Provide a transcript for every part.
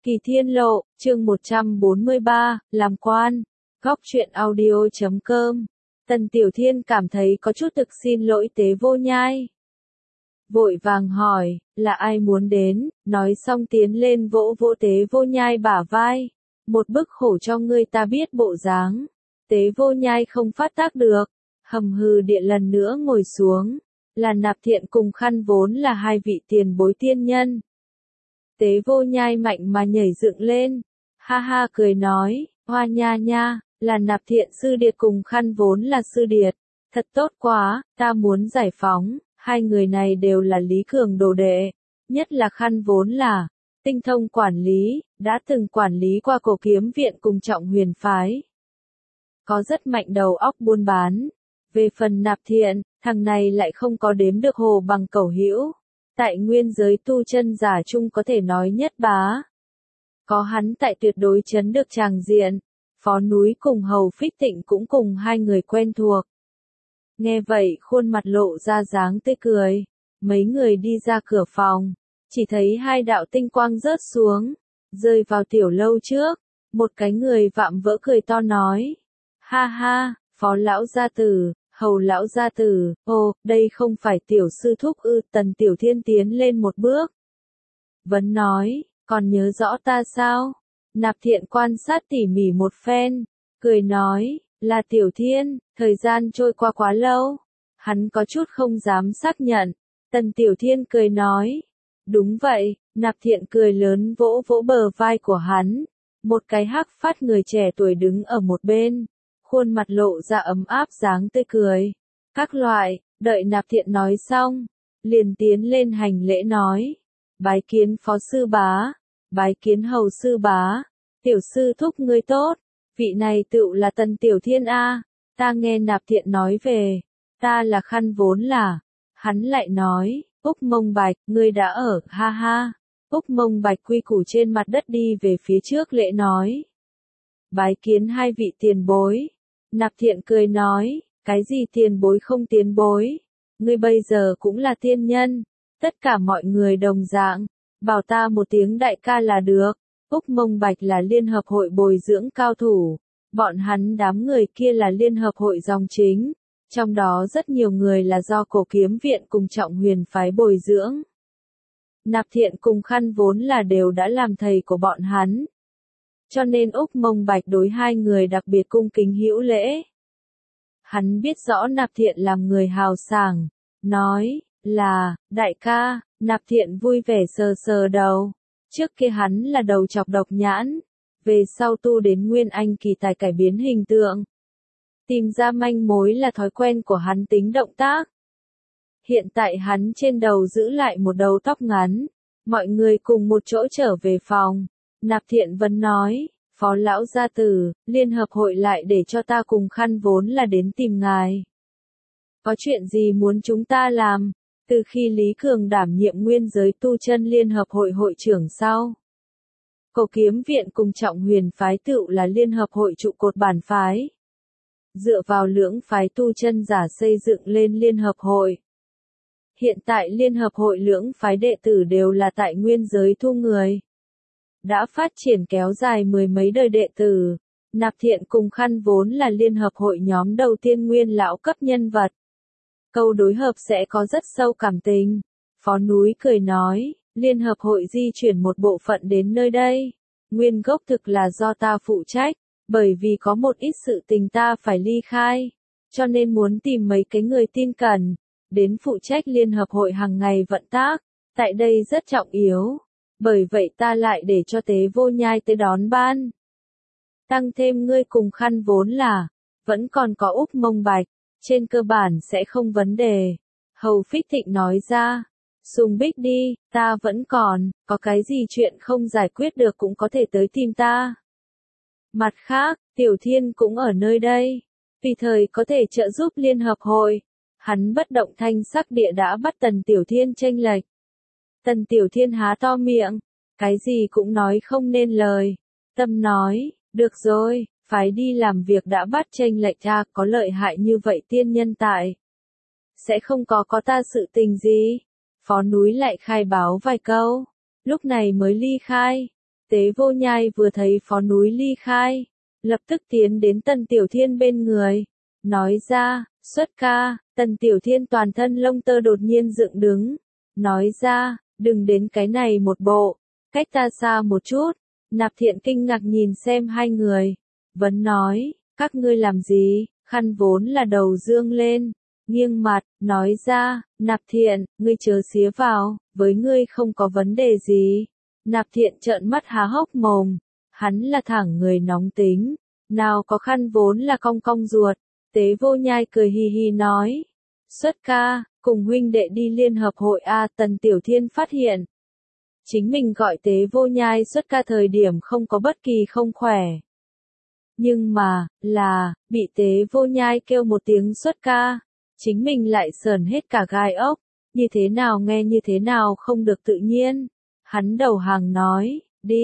Kỳ Thiên Lộ, chương 143, làm quan. Góc truyện audio.com. Tần Tiểu Thiên cảm thấy có chút thực xin lỗi Tế Vô Nhai. Vội vàng hỏi, là ai muốn đến, nói xong tiến lên vỗ vỗ Tế Vô Nhai bả vai. Một bức khổ cho ngươi ta biết bộ dáng. Tế Vô Nhai không phát tác được, hầm hừ địa lần nữa ngồi xuống. Là Nạp Thiện cùng Khăn vốn là hai vị tiền bối tiên nhân. Tế Vô Nhai mạnh mà nhảy dựng lên, ha ha cười nói, hoa nha nha, là Nạp Thiện sư điệt cùng Khăn vốn là sư điệt, thật tốt quá, ta muốn giải phóng, hai người này đều là Lý Cường đồ đệ, nhất là Khăn vốn là tinh thông quản lý, đã từng quản lý qua Cổ Kiếm Viện cùng Trọng Huyền phái. Có rất mạnh đầu óc buôn bán. Về phần Nạp Thiện, thằng này lại không có đếm được hồ bằng cẩu hữu. Tại nguyên giới tu chân giả chung có thể nói nhất bá. Có hắn tại tuyệt đối chấn được tràng diện, Phó Núi cùng Hầu Phích Tịnh cũng cùng hai người quen thuộc. Nghe vậy khuôn mặt lộ ra dáng tươi cười, mấy người đi ra cửa phòng, chỉ thấy hai đạo tinh quang rớt xuống, rơi vào tiểu lâu trước, một cái người vạm vỡ cười to nói, ha ha, Phó lão gia tử. Hầu lão gia tử, ồ, đây không phải tiểu sư thúc ư? Tần Tiểu Thiên tiến lên một bước. Vấn nói, còn nhớ rõ ta sao? Nạp Thiện quan sát tỉ mỉ một phen, cười nói, là Tiểu Thiên, thời gian trôi qua quá lâu. Hắn có chút không dám xác nhận. Tần Tiểu Thiên cười nói, đúng vậy. Nạp Thiện cười lớn vỗ vỗ bờ vai của hắn. Một cái hắc phát người trẻ tuổi đứng ở một bên. Khuôn mặt lộ ra ấm áp dáng tươi cười. Các loại, đợi Nạp Thiện nói xong, liền tiến lên hành lễ nói. Bái kiến Phó sư bá, bái kiến Hầu sư bá, tiểu sư thúc ngươi tốt, vị này tựu là Tần Tiểu Thiên A, ta nghe Nạp Thiện nói về, ta là Khăn vốn là. Hắn lại nói, Úc Mông Bạch, ngươi đã ở, ha ha. Úc Mông Bạch quy củ trên mặt đất đi về phía trước lễ nói. Bái kiến hai vị tiền bối. Nạp Thiện cười nói, cái gì tiền bối không tiền bối, ngươi bây giờ cũng là tiên nhân, tất cả mọi người đồng dạng, bảo ta một tiếng đại ca là được. Úc Mông Bạch là liên hợp hội bồi dưỡng cao thủ, bọn hắn đám người kia là liên hợp hội dòng chính, trong đó rất nhiều người là do Cổ Kiếm Viện cùng Trọng Huyền phái bồi dưỡng. Nạp Thiện cùng Khăn vốn là đều đã làm thầy của bọn hắn. Cho nên Úc Mông Bạch đối hai người đặc biệt cung kính hữu lễ. Hắn biết rõ Nạp Thiện làm người hào sảng, nói, là, đại ca. Nạp Thiện vui vẻ sờ sờ đầu. Trước kia hắn là đầu chọc độc nhãn, về sau tu đến Nguyên Anh kỳ tài cải biến hình tượng. Tìm ra manh mối là thói quen của hắn tính động tác. Hiện tại hắn trên đầu giữ lại một đầu tóc ngắn, mọi người cùng một chỗ trở về phòng. Nạp Thiện vẫn nói, Phó lão gia tử, liên hợp hội lại để cho ta cùng Khăn vốn là đến tìm ngài. Có chuyện gì muốn chúng ta làm? Từ khi Lý Cường đảm nhiệm nguyên giới tu chân liên hợp hội hội trưởng sau. Cổ Kiếm Viện cùng Trọng Huyền phái tựu là liên hợp hội trụ cột bản phái. Dựa vào lưỡng phái tu chân giả xây dựng lên liên hợp hội. Hiện tại liên hợp hội lưỡng phái đệ tử đều là tại nguyên giới thu người. Đã phát triển kéo dài mười mấy đời đệ tử. Nạp Thiện cùng Khăn vốn là liên hợp hội nhóm đầu tiên nguyên lão cấp nhân vật. Câu đối hợp sẽ có rất sâu cảm tình. Phó Núi cười nói, liên hợp hội di chuyển một bộ phận đến nơi đây. Nguyên gốc thực là do ta phụ trách, bởi vì có một ít sự tình ta phải ly khai. Cho nên muốn tìm mấy cái người tin cẩn, đến phụ trách liên hợp hội hàng ngày vận tác. Tại đây rất trọng yếu. Bởi vậy ta lại để cho Tế Vô Nhai tới đón ban. Tăng thêm ngươi cùng Khăn vốn là, vẫn còn có Úc Mông Bạch, trên cơ bản sẽ không vấn đề. Hầu Phích Thịnh nói ra, Sùng Bích đi, ta vẫn còn, có cái gì chuyện không giải quyết được cũng có thể tới tìm ta. Mặt khác, Tiểu Thiên cũng ở nơi đây, vì thời có thể trợ giúp liên hợp hội. Hắn bất động thanh sắc địa đã bắt Tần Tiểu Thiên chênh lệch. Tần Tiểu Thiên há to miệng, cái gì cũng nói không nên lời. Tâm nói, được rồi, phải đi làm việc đã bắt chênh lệch ra, có lợi hại như vậy tiên nhân tại. Sẽ không có ta sự tình gì. Phó Núi lại khai báo vài câu, lúc này mới ly khai. Tế Vô Nhai vừa thấy phó núi ly khai, lập tức tiến đến Tần Tiểu Thiên bên người, nói ra, xuất ca. Tần Tiểu Thiên toàn thân lông tơ đột nhiên dựng đứng, nói ra, đừng đến cái này một bộ, cách ta xa một chút. Nạp Thiện kinh ngạc nhìn xem hai người, vấn nói, các ngươi làm gì? Khăn vốn là đầu dương lên, nghiêng mặt, nói ra, Nạp Thiện, ngươi chớ xía vào, với ngươi không có vấn đề gì. Nạp Thiện trợn mắt há hốc mồm, hắn là thẳng người nóng tính, nào có khăn vốn là cong cong ruột. Tế Vô Nhai cười hì hì nói, xuất ca, cùng huynh đệ đi liên hợp hội a. Tần Tiểu Thiên phát hiện, chính mình gọi Tế Vô Nhai xuất ca thời điểm không có bất kỳ không khỏe. Nhưng mà, bị Tế Vô Nhai kêu một tiếng xuất ca, chính mình lại sờn hết cả gai ốc, như thế nào nghe như thế nào không được tự nhiên. Hắn đầu hàng nói,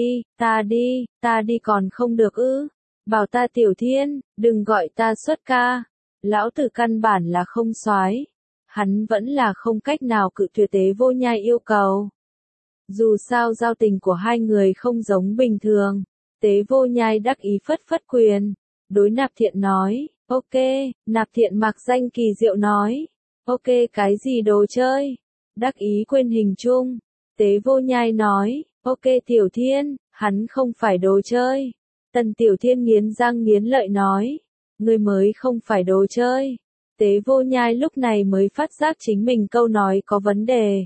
ta đi còn không được ư, bảo ta Tiểu Thiên, đừng gọi ta xuất ca, lão tử căn bản là không soái. Hắn vẫn là không cách nào cự tuyệt Tế Vô Nhai yêu cầu. Dù sao giao tình của hai người không giống bình thường. Tế Vô Nhai đắc ý phất phất quyền, đối Nạp Thiện nói, ok. Nạp Thiện mặc danh kỳ diệu nói, ok cái gì đồ chơi, đắc ý quên hình chung. Tế Vô Nhai nói, ok Tiểu Thiên, hắn không phải đồ chơi. Tần Tiểu Thiên nghiến răng nghiến lợi nói, ngươi mới không phải đồ chơi. Tế Vô Nhai lúc này mới phát giác chính mình câu nói có vấn đề.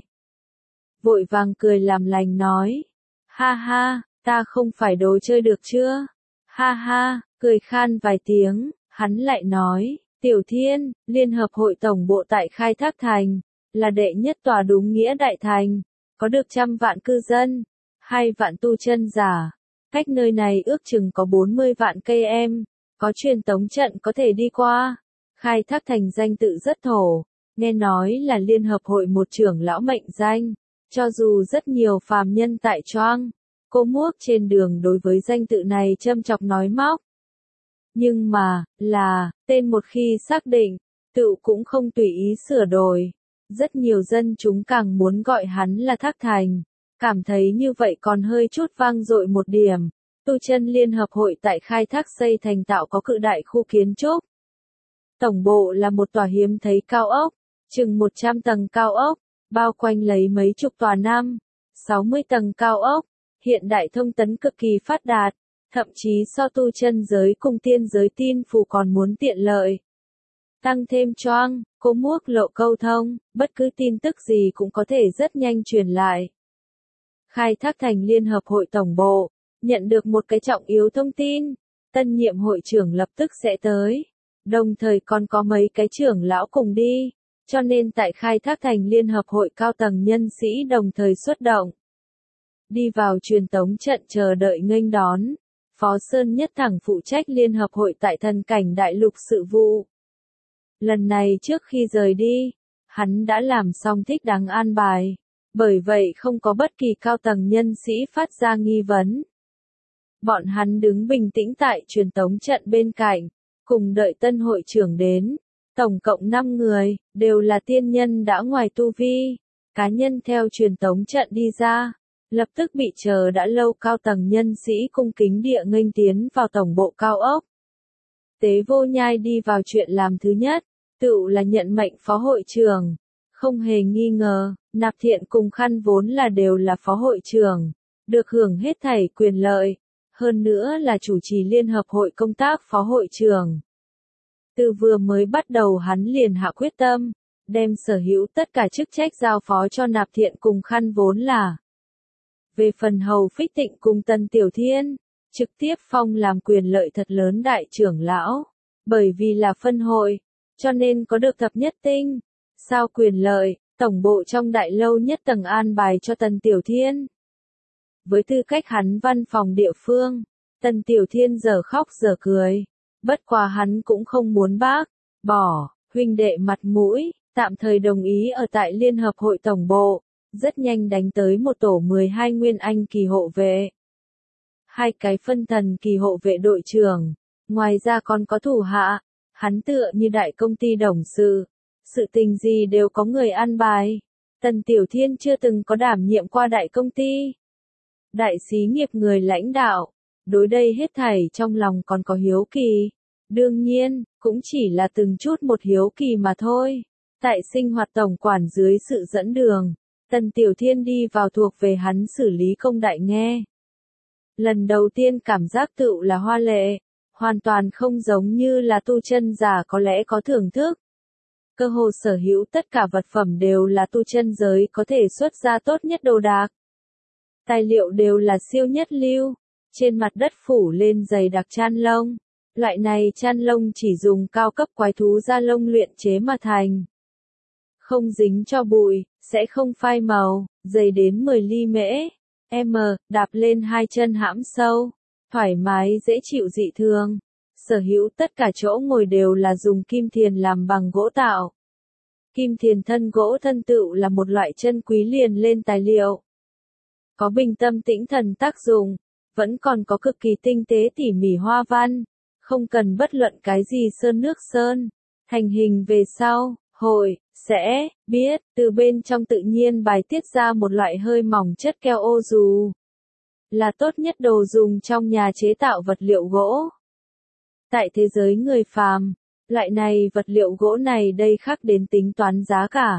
Vội vàng cười làm lành nói, ha ha, ta không phải đồ chơi được chưa? Ha ha, cười khan vài tiếng, hắn lại nói, Tiểu Thiên, Liên hợp hội tổng bộ tại Khai Thác Thành, là đệ nhất tòa đúng nghĩa đại thành, có được 100 vạn cư dân, 2 vạn tu chân giả, cách nơi này ước chừng có 40 vạn cây em, có truyền tống trận có thể đi qua. Khai Thác Thành danh tự rất thổ, nghe nói là Liên hợp hội một trưởng lão mệnh danh, cho dù rất nhiều phàm nhân tại choang, cô muốc trên đường đối với danh tự này châm chọc nói móc. Nhưng mà, tên một khi xác định, tự cũng không tùy ý sửa đổi. Rất nhiều dân chúng càng muốn gọi hắn là Thác Thành, cảm thấy như vậy còn hơi chút vang dội một điểm. Tu chân Liên hợp hội tại Khai Thác xây thành tạo có cự đại khu kiến trúc. Tổng bộ là một tòa hiếm thấy cao ốc, chừng 100 tầng cao ốc, bao quanh lấy mấy chục tòa 60 tầng cao ốc, hiện đại thông tấn cực kỳ phát đạt, thậm chí so tu chân giới cùng tiên giới tin phù còn muốn tiện lợi. Tăng thêm choang, cô muốc lộ câu thông, bất cứ tin tức gì cũng có thể rất nhanh truyền lại. Khai Thác Thành Liên hợp hội tổng bộ, nhận được một cái trọng yếu thông tin, tân nhiệm hội trưởng lập tức sẽ tới, đồng thời còn có mấy cái trưởng lão cùng đi, cho nên tại Khai Thác Thành Liên hợp hội cao tầng nhân sĩ đồng thời xuất động. Đi vào truyền tống trận chờ đợi nghênh đón, Phó Sơn Nhất Thẳng phụ trách Liên hợp hội tại Thần Cảnh Đại Lục sự vụ. Lần này trước khi rời đi, hắn đã làm xong thích đáng an bài, bởi vậy không có bất kỳ cao tầng nhân sĩ phát ra nghi vấn. Bọn hắn đứng bình tĩnh tại truyền tống trận bên cạnh, cùng đợi tân hội trưởng đến. Tổng cộng 5 người, đều là tiên nhân đã ngoài tu vi. Cá nhân theo truyền tống trận đi ra, lập tức bị chờ đã lâu cao tầng nhân sĩ cung kính địa nghênh tiến vào tổng bộ cao ốc. Tế Vô Nhai đi vào chuyện làm thứ nhất, tựu là nhận mệnh phó hội trưởng. Không hề nghi ngờ, Nạp Thiện cùng Khăn vốn là đều là phó hội trưởng, được hưởng hết thảy quyền lợi, hơn nữa là chủ trì liên hợp hội công tác phó hội trưởng. Từ vừa mới bắt đầu hắn liền hạ quyết tâm, đem sở hữu tất cả chức trách giao phó cho Nạp Thiện cùng Khăn vốn là. Về phần Hầu Phích Tịnh cùng Tần Tiểu Thiên, trực tiếp phong làm quyền lợi thật lớn đại trưởng lão, bởi vì là phân hội, cho nên có được thập nhất tinh. Sao quyền lợi, tổng bộ trong đại lâu nhất tầng an bài cho Tần Tiểu Thiên. Với tư cách hắn văn phòng địa phương, Tần Tiểu Thiên giờ khóc giờ cười. Bất quá hắn cũng không muốn bỏ huynh đệ mặt mũi, tạm thời đồng ý ở tại Liên hợp hội tổng bộ, rất nhanh đánh tới một tổ 12 nguyên anh kỳ hộ vệ. 2 cái phân thần kỳ hộ vệ đội trưởng, ngoài ra còn có thủ hạ, hắn tựa như đại công ty đồng sự, sự tình gì đều có người an bài. Tần Tiểu Thiên chưa từng có đảm nhiệm qua đại công ty. đại xí nghiệp người lãnh đạo, đối đây hết thảy trong lòng còn có hiếu kỳ. Đương nhiên, cũng chỉ là từng chút một hiếu kỳ mà thôi. Tại sinh hoạt tổng quản dưới sự dẫn đường, Tần Tiểu Thiên đi vào thuộc về hắn xử lý công đại nghe. Lần đầu tiên cảm giác tựu là hoa lệ, hoàn toàn không giống như là tu chân giả có lẽ có thưởng thức. Cơ hồ sở hữu tất cả vật phẩm đều là tu chân giới có thể xuất ra tốt nhất đồ đạc. Tài liệu đều là siêu nhất lưu, trên mặt đất phủ lên dày đặc chan lông. Loại này chan lông chỉ dùng cao cấp quái thú da lông luyện chế mà thành. Không dính cho bụi, sẽ không phai màu, dày đến 10 ly mễ. Đạp lên hai chân hãm sâu, thoải mái dễ chịu dị thường. Sở hữu tất cả chỗ ngồi đều là dùng kim thiền làm bằng gỗ tạo. Kim thiền thân gỗ thân tựu là một loại chân quý liền lên tài liệu. Có bình tâm tĩnh thần tác dụng, vẫn còn có cực kỳ tinh tế tỉ mỉ hoa văn, không cần bất luận cái gì sơn nước sơn. Thành hình về sau, hội, sẽ, biết, từ bên trong tự nhiên bài tiết ra một loại hơi mỏng chất keo ô dù. Là tốt nhất đồ dùng trong nhà chế tạo vật liệu gỗ. Tại thế giới người phàm, loại này vật liệu gỗ này đây khác đến tính toán giá cả.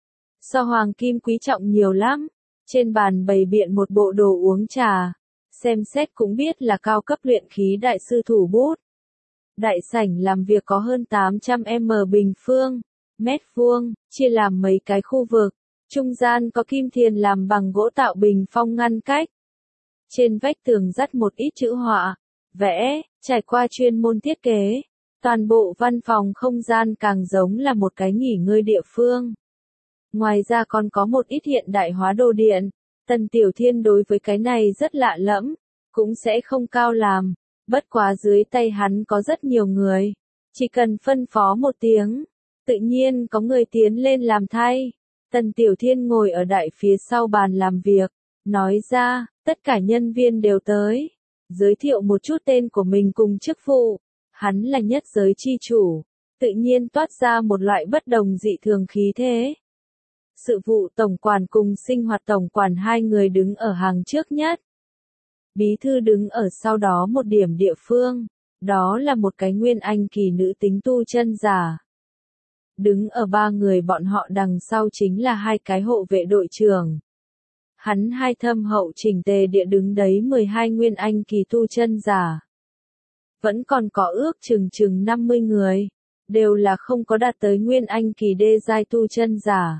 So hoàng kim quý trọng nhiều lắm, trên bàn bày biện một bộ đồ uống trà, xem xét cũng biết là cao cấp luyện khí đại sư thủ bút. Đại sảnh làm việc có hơn 800m bình phương, mét vuông, chia làm mấy cái khu vực, trung gian có kim thiền làm bằng gỗ tạo bình phong ngăn cách. Trên vách tường dắt một ít chữ họa, vẽ, trải qua chuyên môn thiết kế. Toàn bộ văn phòng không gian càng giống là một cái nghỉ ngơi địa phương. Ngoài ra còn có một ít hiện đại hóa đồ điện. Tần Tiểu Thiên đối với cái này rất lạ lẫm, cũng sẽ không cao làm. Bất quá dưới tay hắn có rất nhiều người. Chỉ cần phân phó một tiếng, tự nhiên có người tiến lên làm thay. Tần Tiểu Thiên ngồi ở đại phía sau bàn làm việc, nói ra, tất cả nhân viên đều tới. Giới thiệu một chút tên của mình cùng chức vụ. Hắn là nhất giới chi chủ, tự nhiên toát ra một loại bất đồng dị thường khí thế. Sự vụ tổng quản cùng sinh hoạt tổng quản hai người đứng ở hàng trước nhất. Bí thư đứng ở sau đó một điểm địa phương, đó là một cái nguyên anh kỳ nữ tính tu chân giả. Đứng ở ba người bọn họ đằng sau chính là hai cái hộ vệ đội trưởng. Hắn hai thâm hậu chỉnh tề địa đứng đấy 12 nguyên anh kỳ tu chân giả. Vẫn còn có ước chừng 50 người, đều là không có đạt tới nguyên anh kỳ đê giai tu chân giả.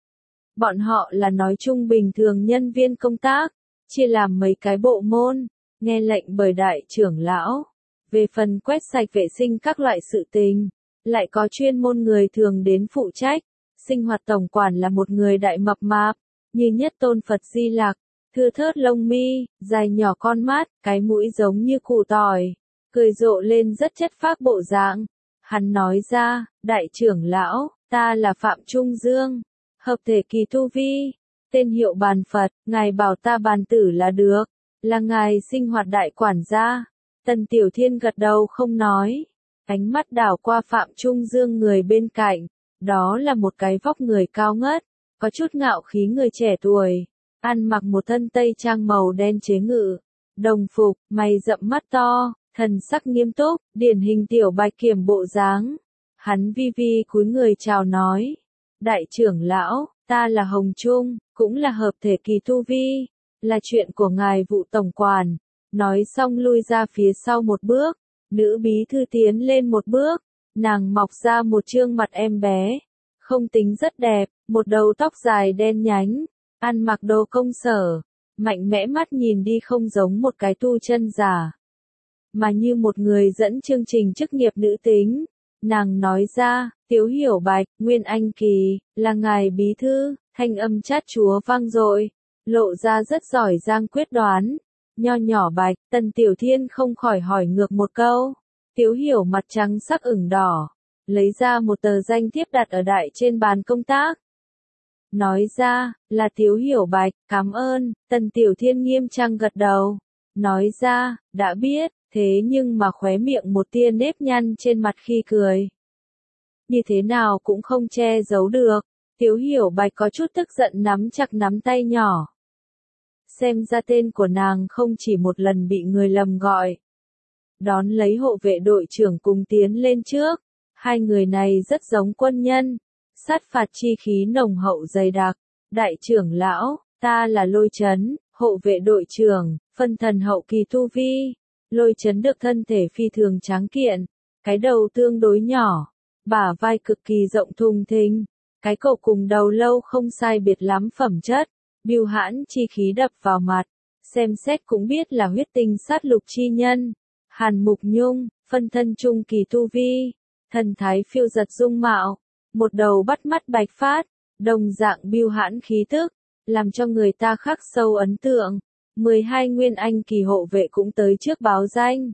Bọn họ là nói chung bình thường nhân viên công tác, chia làm mấy cái bộ môn, nghe lệnh bởi đại trưởng lão. Về phần quét sạch vệ sinh các loại sự tình, lại có chuyên môn người thường đến phụ trách. Sinh hoạt tổng quản là một người đại mập mạp, như Nhất Tôn Phật Di Lặc, thưa thớt lông mi, dài nhỏ con mắt, cái mũi giống như củ tỏi. Cười rộ lên rất chất phác bộ dạng. Hắn nói ra, đại trưởng lão, ta là Phạm Trung Dương, hợp thể kỳ tu vi, tên hiệu bàn Phật, ngài bảo ta bàn tử là được, là ngài sinh hoạt đại quản gia. Tần Tiểu Thiên gật đầu không nói, ánh mắt đảo qua Phạm Trung Dương người bên cạnh, đó là một cái vóc người cao ngất, có chút ngạo khí người trẻ tuổi, ăn mặc một thân tây trang màu đen chế ngự, đồng phục, mày rậm mắt to. Thần sắc nghiêm túc, điển hình tiểu bạch kiểm bộ dáng. Hắn vi vi cúi người chào nói. Đại trưởng lão, ta là Hồng Trung, cũng là hợp thể kỳ tu vi. Là chuyện của ngài vụ tổng quản. Nói xong lui ra phía sau một bước. Nữ bí thư tiến lên một bước. Nàng mọc ra một trương mặt em bé. Không tính rất đẹp, một đầu tóc dài đen nhánh. Ăn mặc đồ công sở. Mạnh mẽ mắt nhìn đi không giống một cái tu chân giả. Mà như một người dẫn chương trình chức nghiệp nữ tính. Nàng nói ra, Tiếu Hiểu Bạch, Nguyên Anh Kỳ, là ngài bí thư, thanh âm chát chúa vang dội, lộ ra rất giỏi giang quyết đoán. Nho nhỏ Bạch, Tần Tiểu Thiên không khỏi hỏi ngược một câu. Tiếu Hiểu mặt trắng sắc ửng đỏ, lấy ra một tờ danh thiếp đặt ở đại trên bàn công tác. Nói ra, là Tiếu Hiểu Bạch, cảm ơn. Tần Tiểu Thiên nghiêm trang gật đầu. Nói ra, đã biết. Thế nhưng mà khóe miệng một tia nếp nhăn trên mặt khi cười. Như thế nào cũng không che giấu được. Tiếu Hiểu Bạch có chút tức giận nắm chặt nắm tay nhỏ. Xem ra tên của nàng không chỉ một lần bị người lầm gọi. Đón lấy hộ vệ đội trưởng cùng tiến lên trước. Hai người này rất giống quân nhân. Sát phạt chi khí nồng hậu dày đặc. Đại trưởng lão, ta là Lôi Chấn, hộ vệ đội trưởng, phân thần hậu kỳ tu vi. Lôi Chấn được thân thể phi thường tráng kiện. Cái đầu tương đối nhỏ. Bả vai cực kỳ rộng thùng thình. Cái cổ cùng đầu lâu không sai biệt lắm phẩm chất. Bưu hãn chi khí đập vào mặt. Xem xét cũng biết là huyết tinh sát lục chi nhân. Hàn Mục Nhung, phân thân trung kỳ tu vi. Thần thái phiêu giật dung mạo. Một đầu bắt mắt bạch phát. Đồng dạng bưu hãn khí tức. Làm cho người ta khắc sâu ấn tượng. 12 nguyên anh kỳ hộ vệ cũng tới trước báo danh.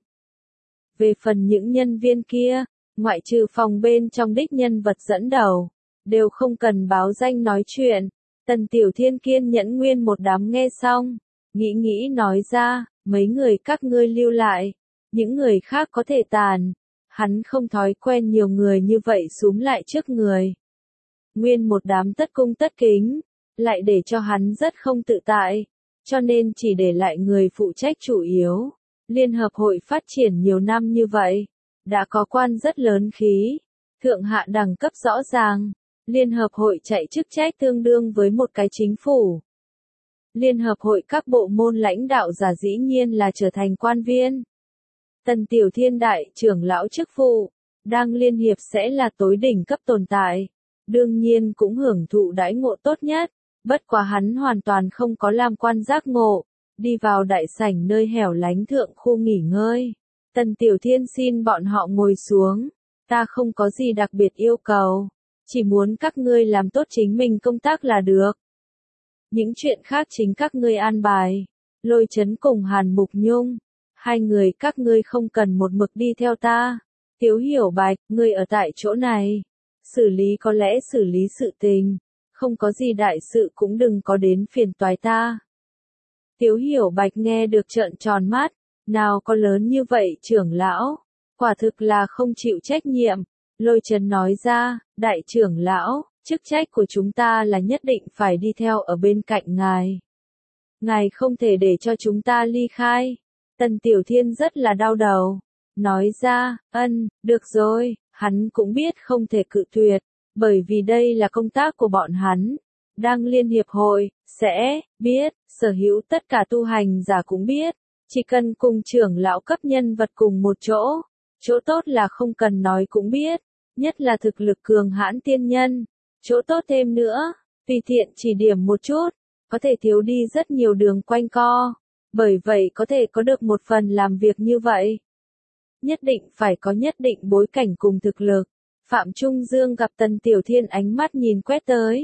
Về phần những nhân viên kia, ngoại trừ phòng bên trong đích nhân vật dẫn đầu, đều không cần báo danh nói chuyện. Tần Tiểu Thiên kiên nhẫn nguyên một đám nghe xong, nghĩ nói ra, mấy người các ngươi lưu lại, những người khác có thể tàn. Hắn không thói quen nhiều người như vậy xúm lại trước người. Nguyên một đám tất cung tất kính, lại để cho hắn rất không tự tại, cho nên chỉ để lại người phụ trách chủ yếu. Liên hợp hội phát triển nhiều năm như vậy, đã có quan rất lớn khí, thượng hạ đẳng cấp rõ ràng. Liên hợp hội chạy chức trách tương đương với một cái chính phủ. Liên hợp hội các bộ môn lãnh đạo giả dĩ nhiên là trở thành quan viên. Tần Tiểu Thiên đại trưởng lão chức vụ, đang liên hiệp sẽ là tối đỉnh cấp tồn tại. Đương nhiên cũng hưởng thụ đãi ngộ tốt nhất, bất quá hắn hoàn toàn không có làm quan giác ngộ. Đi vào đại sảnh nơi hẻo lánh thượng khu nghỉ ngơi. Tần Tiểu Thiên xin bọn họ ngồi xuống. Ta không có gì đặc biệt yêu cầu. Chỉ muốn các ngươi làm tốt chính mình công tác là được. Những chuyện khác chính các ngươi an bài. Lôi Chấn cùng Hàn Mục Nhung. Hai người các ngươi không cần một mực đi theo ta. Tiếu Hiểu Bạch, ngươi ở tại chỗ này. Xử lý có lẽ xử lý sự tình. Không có gì đại sự cũng đừng có đến phiền toái ta. Tiếu Hiểu Bạch nghe được trợn tròn mắt. Nào có lớn như vậy trưởng lão. Quả thực là không chịu trách nhiệm. Lôi Chấn nói ra, đại trưởng lão, chức trách của chúng ta là nhất định phải đi theo ở bên cạnh ngài. Ngài không thể để cho chúng ta ly khai. Tần Tiểu Thiên rất là đau đầu. Nói ra, được rồi, hắn cũng biết không thể cự tuyệt, bởi vì đây là công tác của bọn hắn. Đang liên hiệp hội, sẽ biết, sở hữu tất cả tu hành giả cũng biết. Chỉ cần cùng trưởng lão cấp nhân vật cùng một chỗ. Chỗ tốt là không cần nói cũng biết. Nhất là thực lực cường hãn tiên nhân. Chỗ tốt thêm nữa, tùy tiện chỉ điểm một chút, có thể thiếu đi rất nhiều đường quanh co. Bởi vậy có thể có được một phần làm việc như vậy. Nhất định phải có nhất định bối cảnh cùng thực lực. Phạm Trung Dương gặp Tần Tiểu Thiên ánh mắt nhìn quét tới.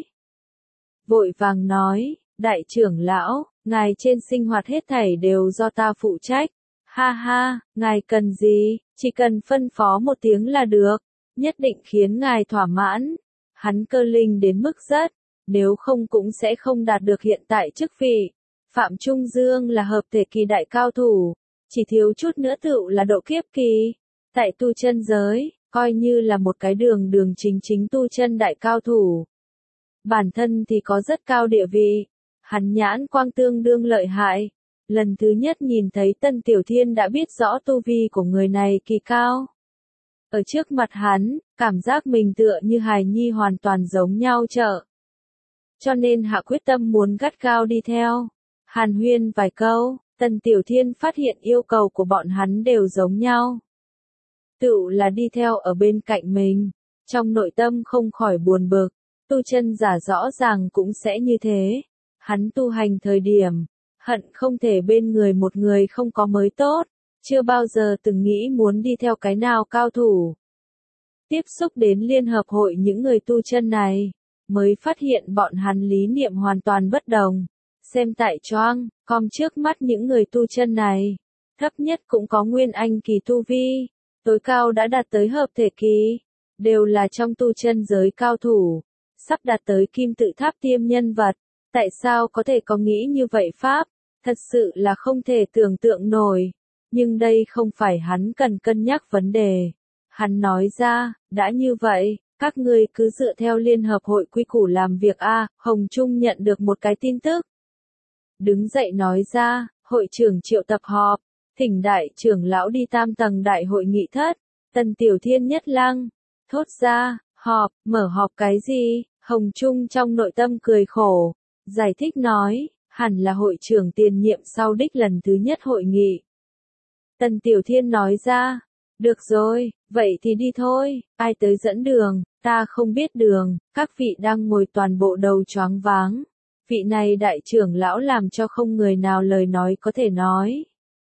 Vội vàng nói, đại trưởng lão, ngài trên sinh hoạt hết thảy đều do ta phụ trách. Ha ha, ngài cần gì, chỉ cần phân phó một tiếng là được. Nhất định khiến ngài thỏa mãn. Hắn cơ linh đến mức rất, nếu không cũng sẽ không đạt được hiện tại chức vị. Phạm Trung Dương là hợp thể kỳ đại cao thủ, chỉ thiếu chút nữa tựu là độ kiếp kỳ. Tại tu chân giới, coi như là một cái đường chính tu chân đại cao thủ. Bản thân thì có rất cao địa vị, hắn nhãn quang tương đương lợi hại. Lần thứ nhất nhìn thấy Tần Tiểu Thiên đã biết rõ tu vi của người này kỳ cao. Ở trước mặt hắn, cảm giác mình tựa như hài nhi hoàn toàn giống nhau trợ. Cho nên hạ quyết tâm muốn gắt gao đi theo. Hàn huyên vài câu, Tần Tiểu Thiên phát hiện yêu cầu của bọn hắn đều giống nhau. Tựu là đi theo ở bên cạnh mình. Trong nội tâm không khỏi buồn bực. Tu chân giả rõ ràng cũng sẽ như thế. Hắn tu hành thời điểm, hận không thể bên người một người không có mới tốt. Chưa bao giờ từng nghĩ muốn đi theo cái nào cao thủ. Tiếp xúc đến liên hợp hội những người tu chân này, mới phát hiện bọn hắn lý niệm hoàn toàn bất đồng. Xem tại choang, com trước mắt những người tu chân này, thấp nhất cũng có nguyên anh kỳ tu vi, tối cao đã đạt tới hợp thể kỳ, đều là trong tu chân giới cao thủ, sắp đạt tới kim tự tháp tiêm nhân vật. Tại sao có thể có nghĩ như vậy pháp? Thật sự là không thể tưởng tượng nổi. Nhưng đây không phải hắn cần cân nhắc vấn đề. Hắn nói ra, đã như vậy, các ngươi cứ dựa theo liên hợp hội quy củ làm việc a. Hồng Trung nhận được một cái tin tức. đứng dậy nói ra, hội trưởng triệu tập họp, thỉnh đại trưởng lão đi tam tầng đại hội nghị thất. Tần Tiểu Thiên nhất lăng, thốt ra, họp, mở họp cái gì? Hồng Trung trong nội tâm cười khổ, giải thích nói, hẳn là hội trưởng tiền nhiệm sau đích lần thứ nhất hội nghị. Tần Tiểu Thiên nói ra, được rồi, vậy thì đi thôi, ai tới dẫn đường, ta không biết đường, các vị đang ngồi toàn bộ đầu choáng váng. Vị này đại trưởng lão làm cho không người nào lời nói có thể nói.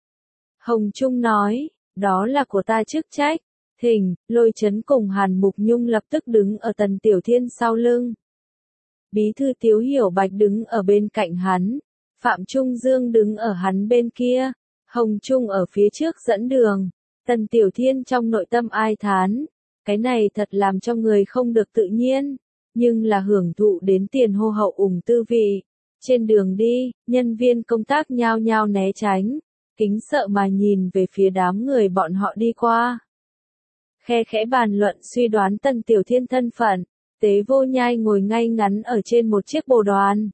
Hồng Trung nói, đó là của ta chức trách. Thỉnh, Lôi Chấn cùng Hàn Mục Nhung lập tức đứng ở Tần Tiểu Thiên sau lưng. Bí thư Tiếu Hiểu Bạch đứng ở bên cạnh hắn. Phạm Trung Dương đứng ở hắn bên kia. Hồng Trung ở phía trước dẫn đường. Tần Tiểu Thiên trong nội tâm ai thán. Cái này thật làm cho người không được tự nhiên. Nhưng là hưởng thụ đến tiền hô hậu ủng tư vị. Trên đường đi, nhân viên công tác nhao nhao né tránh. Kính sợ mà nhìn về phía đám người bọn họ đi qua. Khe khẽ bàn luận suy đoán Tần Tiểu Thiên thân phận. Tế Vô Nhai ngồi ngay ngắn ở trên một chiếc bồ đoàn.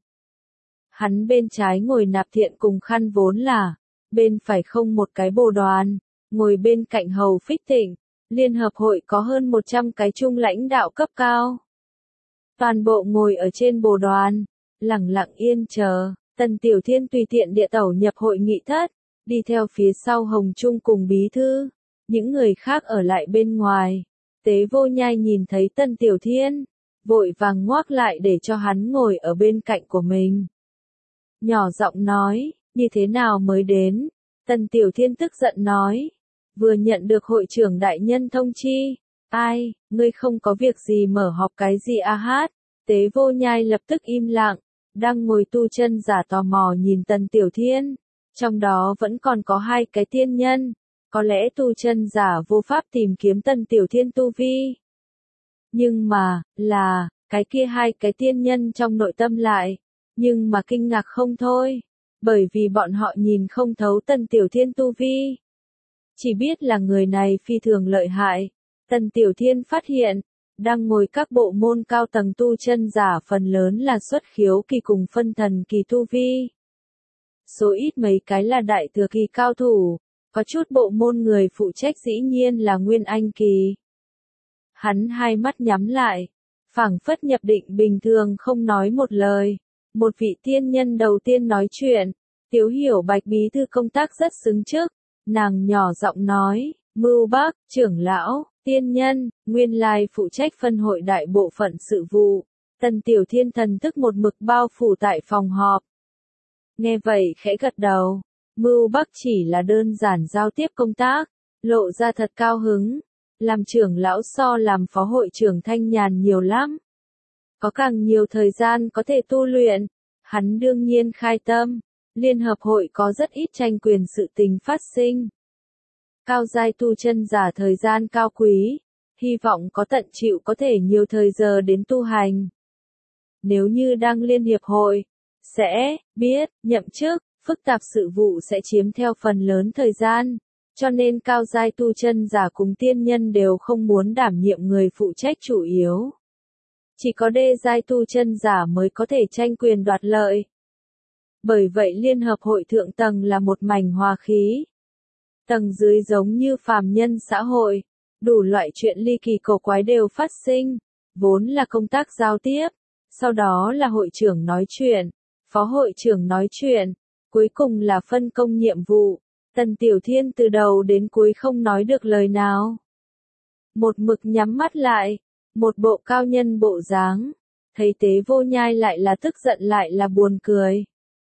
Hắn bên trái ngồi Nạp Thiện cùng Khăn Vốn là, bên phải không một cái bồ đoàn, ngồi bên cạnh Hầu Phích Thịnh. Liên hợp hội có hơn 100 cái trung lãnh đạo cấp cao. Toàn bộ ngồi ở trên bồ đoàn, lẳng lặng yên chờ. Tần Tiểu Thiên tùy tiện địa tẩu nhập hội nghị thất, đi theo phía sau Hồng Trung cùng bí thư. Những người khác ở lại bên ngoài. Tế Vô Nhai nhìn thấy Tần Tiểu Thiên, vội vàng ngoác lại để cho hắn ngồi ở bên cạnh của mình. Nhỏ giọng nói, như thế nào mới đến? Tần Tiểu Thiên tức giận nói, vừa nhận được hội trưởng đại nhân thông chi. Ai, ngươi không có việc gì mở họp cái gì a hát? Tế Vô Nhai lập tức im lặng, đang ngồi tu chân giả tò mò nhìn Tần Tiểu Thiên. Trong đó vẫn còn có 2 cái tiên nhân. Có lẽ tu chân giả vô pháp tìm kiếm Tần Tiểu Thiên tu vi. Nhưng mà, cái kia 2 cái tiên nhân trong nội tâm lại. Nhưng mà kinh ngạc không thôi. Bởi vì bọn họ nhìn không thấu Tần Tiểu Thiên tu vi. Chỉ biết là người này phi thường lợi hại. Tần Tiểu Thiên phát hiện, đang ngồi các bộ môn cao tầng tu chân giả phần lớn là xuất khiếu kỳ cùng phân thần kỳ tu vi. Số ít mấy cái là đại thừa kỳ cao thủ. Có chút bộ môn người phụ trách dĩ nhiên là Nguyên Anh kỳ. Hắn hai mắt nhắm lại, phảng phất nhập định bình thường không nói một lời. Một vị tiên nhân đầu tiên nói chuyện, Tiếu Hiểu Bạch bí thư công tác rất xứng trước. Nàng nhỏ giọng nói, Mưu Bác, trưởng lão, tiên nhân, nguyên lai phụ trách phân hội đại bộ phận sự vụ. Tần Tiểu Thiên thần thức một mực bao phủ tại phòng họp. Nghe vậy khẽ gật đầu. Mưu Bắc chỉ là đơn giản giao tiếp công tác, lộ ra thật cao hứng. Làm trưởng lão so làm phó hội trưởng thanh nhàn nhiều lắm. Có càng nhiều thời gian có thể tu luyện. Hắn đương nhiên khai tâm. Liên hợp hội có rất ít tranh quyền sự tình phát sinh. Cao giai tu chân giả thời gian cao quý. Hy vọng có tận chịu có thể nhiều thời giờ đến tu hành. Nếu như đang liên hiệp hội, sẽ biết, nhậm chức. Phức tạp sự vụ sẽ chiếm theo phần lớn thời gian, cho nên cao giai tu chân giả cùng tiên nhân đều không muốn đảm nhiệm người phụ trách chủ yếu. Chỉ có đê giai tu chân giả mới có thể tranh quyền đoạt lợi. Bởi vậy liên hợp hội thượng tầng là một mảnh hòa khí. Tầng dưới giống như phàm nhân xã hội, đủ loại chuyện ly kỳ cổ quái đều phát sinh, vốn là công tác giao tiếp, sau đó là hội trưởng nói chuyện, phó hội trưởng nói chuyện. Cuối cùng là phân công nhiệm vụ. Tần Tiểu Thiên từ đầu đến cuối không nói được lời nào. Một mực nhắm mắt lại. Một bộ cao nhân bộ dáng. Thấy Tế Vô Nhai lại là tức giận lại là buồn cười.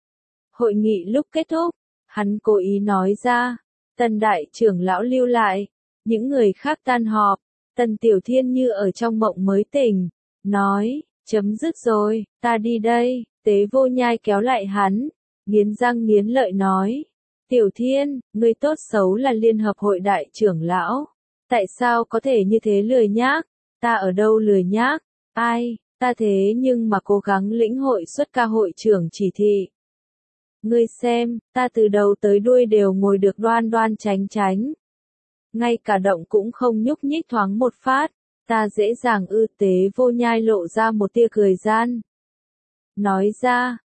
Hội nghị lúc kết thúc. Hắn cố ý nói ra. Tần đại trưởng lão lưu lại. Những người khác tan họp. Tần Tiểu Thiên như ở trong mộng mới tỉnh. Nói, chấm dứt rồi, ta đi đây. Tế Vô Nhai kéo lại hắn. Nghiến răng nghiến lợi nói, Tiểu Thiên, ngươi tốt xấu là liên hợp hội đại trưởng lão, tại sao có thể như thế lười nhác, ta ở đâu lười nhác, ai, ta thế nhưng mà cố gắng lĩnh hội xuất ca hội trưởng chỉ thị. Ngươi xem, ta từ đầu tới đuôi đều ngồi được đoan đoan tránh tránh. Ngay cả động cũng không nhúc nhích thoáng một phát, ta dễ dàng ư. Tế Vô Nhai lộ ra một tia cười gian. Nói ra,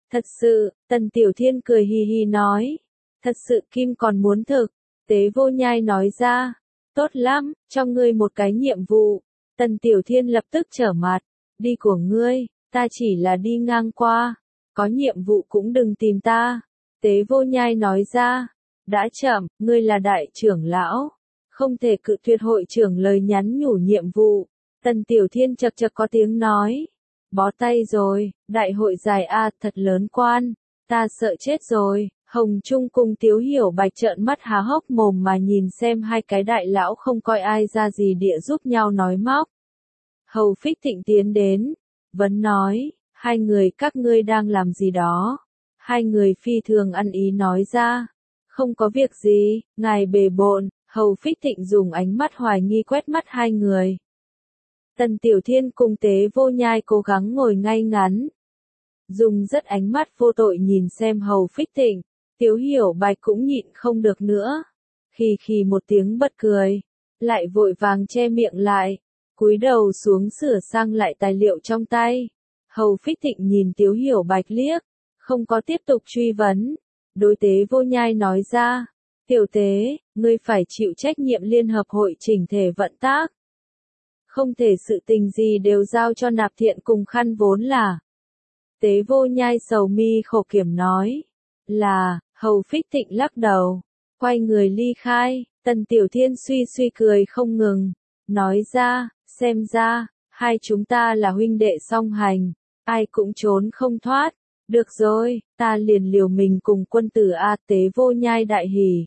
Thật sự, Tần Tiểu Thiên cười hì hì nói. Thật sự Kim còn muốn thực. Tế Vô Nhai nói ra. Tốt lắm, cho ngươi một cái nhiệm vụ. Tần Tiểu Thiên lập tức trở mặt. Đi của ngươi, ta chỉ là đi ngang qua. Có nhiệm vụ cũng đừng tìm ta. Tế Vô Nhai nói ra. Đã chậm, ngươi là đại trưởng lão. Không thể cự tuyệt hội trưởng lời nhắn nhủ nhiệm vụ. Tần Tiểu Thiên chật chật có tiếng nói. Bó tay rồi, đại hội dài a thật lớn quan. Ta sợ chết rồi. Hồng Trung cùng Tiếu Hiểu Bạch trợn mắt há hốc mồm mà nhìn xem hai cái đại lão không coi ai ra gì địa giúp nhau nói móc. Hầu Phích Thịnh tiến đến, vấn nói, hai người các ngươi đang làm gì đó. Hai người phi thường ăn ý nói ra, không có việc gì, ngài bề bộn. Hầu Phích Thịnh dùng ánh mắt hoài nghi quét mắt hai người. Tần Tiểu Thiên cùng Tế Vô Nhai cố gắng ngồi ngay ngắn. Dùng rất ánh mắt vô tội nhìn xem Hầu Phích Thịnh. Tiếu Hiểu Bạch cũng nhịn không được nữa. Khì khì một tiếng bật cười. Lại vội vàng che miệng lại. Cúi đầu xuống sửa sang lại tài liệu trong tay. Hầu Phích Thịnh nhìn Tiếu Hiểu Bạch liếc. Không có tiếp tục truy vấn. Đối Tế Vô Nhai nói ra. Tiểu Tế, ngươi phải chịu trách nhiệm liên hợp hội chỉnh thể vận tác. Không thể sự tình gì đều giao cho Nạp Thiện cùng Khăn vốn là. Tế Vô Nhai sầu mi khổ kiểm nói. Là, Hầu Phích Thịnh lắc đầu. Quay người ly khai, Tần Tiểu Thiên suy suy cười không ngừng. Nói ra, xem ra, hai chúng ta là huynh đệ song hành. Ai cũng trốn không thoát. Được rồi, ta liền liều mình cùng quân tử A. Tế Vô Nhai đại hỉ.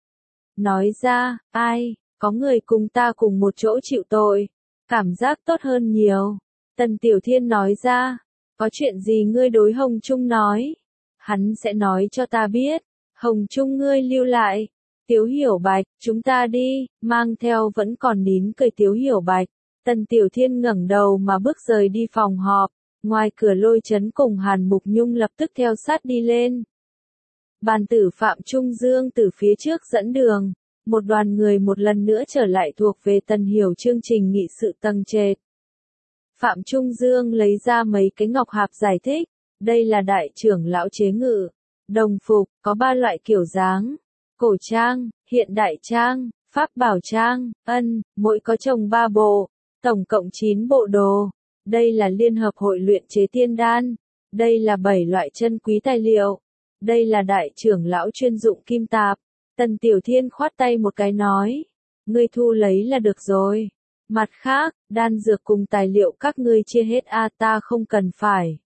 Nói ra, ai, có người cùng ta cùng một chỗ chịu tội. Cảm giác tốt hơn nhiều. Tần Tiểu Thiên nói ra. Có chuyện gì ngươi đối Hồng Trung nói? Hắn sẽ nói cho ta biết. Hồng Trung ngươi lưu lại. Tiếu Hiểu Bạch, chúng ta đi, mang theo vẫn còn nín cười Tiếu Hiểu Bạch. Tần Tiểu Thiên ngẩng đầu mà bước rời đi phòng họp. Ngoài cửa Lôi Chấn cùng Hàn Mục Nhung lập tức theo sát đi lên. Bàn tử Phạm Trung Dương từ phía trước dẫn đường. Một đoàn người một lần nữa trở lại thuộc về Tần Hiểu chương trình nghị sự tầng trệt. Phạm Trung Dương lấy ra mấy cái ngọc hạp giải thích. Đây là đại trưởng lão chế ngự. Đồng phục, có 3 loại kiểu dáng. Cổ trang, hiện đại trang, pháp bảo trang, mỗi có chồng 3 bộ. Tổng cộng 9 bộ đồ. Đây là liên hợp hội luyện chế tiên đan. Đây là 7 loại chân quý tài liệu. Đây là đại trưởng lão chuyên dụng kim tạp. Tần Tiểu Thiên khoát tay một cái nói. Ngươi thu lấy là được rồi. Mặt khác, đan dược cùng tài liệu các ngươi chia hết a ta không cần phải.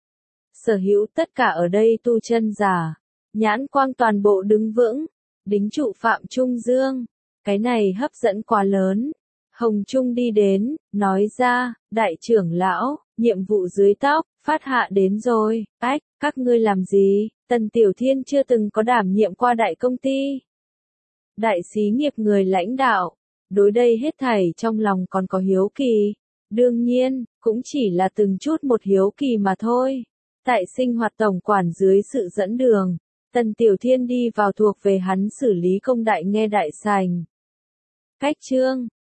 Sở hữu tất cả ở đây tu chân giả. Nhãn quang toàn bộ đứng vững. Đính trụ Phạm Trung Dương. Cái này hấp dẫn quá lớn. Hồng Trung đi đến, nói ra, đại trưởng lão, nhiệm vụ dưới tóc, phát hạ đến rồi. Ách, các ngươi làm gì? Tần Tiểu Thiên chưa từng có đảm nhiệm qua đại công ty. Đại xí nghiệp người lãnh đạo. Đối đây hết thảy trong lòng còn có hiếu kỳ. Đương nhiên, cũng chỉ là từng chút một hiếu kỳ mà thôi. Tại sinh hoạt tổng quản dưới sự dẫn đường, Tần Tiểu Thiên đi vào thuộc về hắn xử lý công đại nghe đại sành. Cách chương